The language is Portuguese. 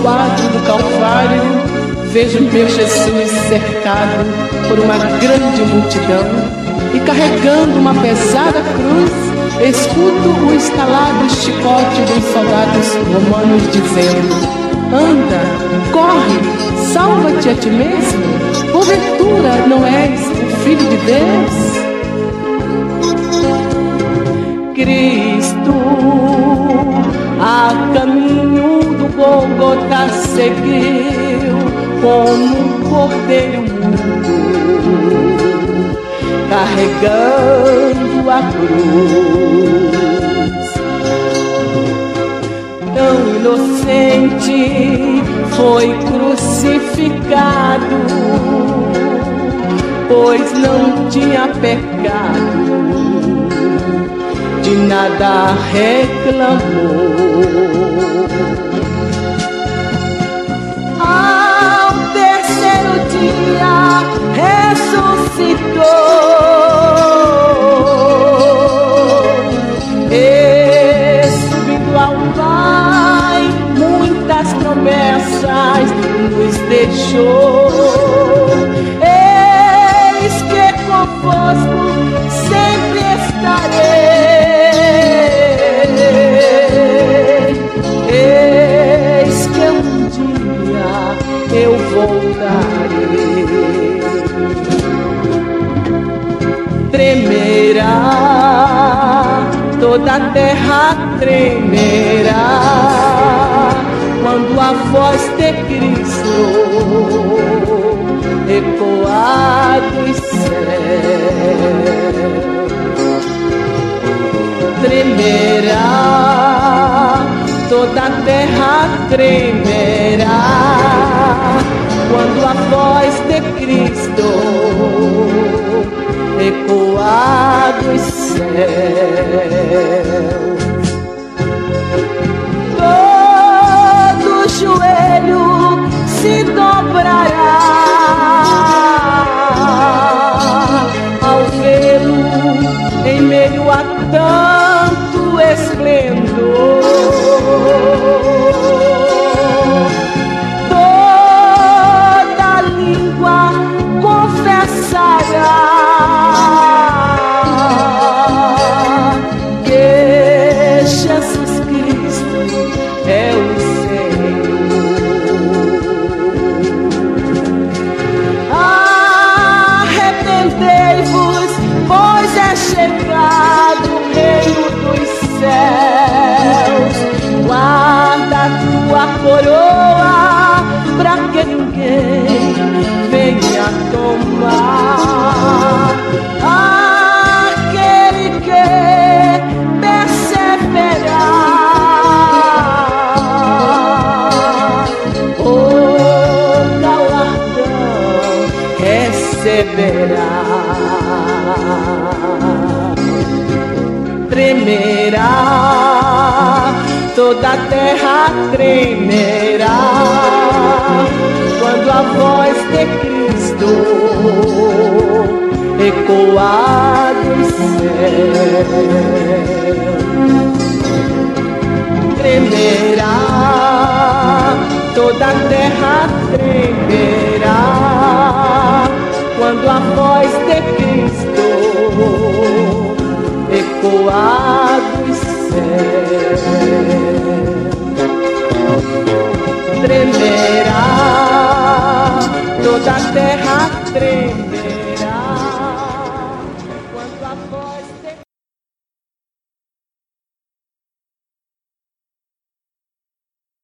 quadro do Calvário, vejo meu Jesus cercado por uma grande multidão e carregando uma pesada cruz, escuto o estalado chicote dos soldados romanos dizendo: anda, corre, salva-te a ti mesmo, porventura não és o Filho de Deus? Cristo, a caminho do Gólgota seguiu como um cordeiro mudo, carregando a cruz. Tão inocente foi crucificado, pois não tinha pecado, de nada reclamou. Ao terceiro dia ressuscitou, e subindo ao Pai muitas promessas nos deixou. Eis que convosco sempre estarei, eis que um dia eu voltarei. Tremerá, toda a terra tremerá, quando a voz de Cristo ecoar dos céus. Tremerá, toda a terra tremerá, quando a voz de Cristo ecoar dos céus. Todo joelho se dobrará ao vê-lo em meio a tanto esplendor. Toda língua confessará que Jesus Cristo é o Senhor. Arrependei-vos, pois é chegado o reino dos céus. Guarda a tua coroa, pra que ninguém venha tomar. Aquele que perseverar, o galardão receberá. Tremerá, toda a terra tremerá, quando a voz de Cristo ecoar dos céus. Tremerá, toda a terra tremerá, quando a voz de Cristo ecoar dos céus. Tremerá, toda a terra tremerá,